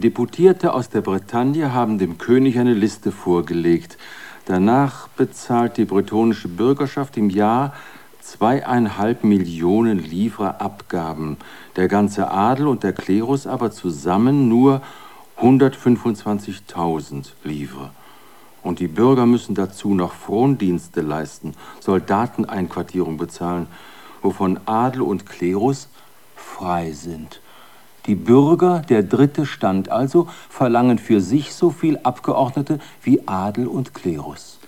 Deputierte aus der Bretagne haben dem König eine Liste vorgelegt. Danach bezahlt die bretonische Bürgerschaft im Jahr 2,5 Millionen Livres Abgaben. Der ganze Adel und der Klerus aber zusammen nur 125.000 Livres. Und die Bürger müssen dazu noch Frondienste leisten, Soldateneinquartierung bezahlen, wovon Adel und Klerus frei sind. Die Bürger, der dritte Stand also, verlangen für sich so viel Abgeordnete wie Adel und Klerus.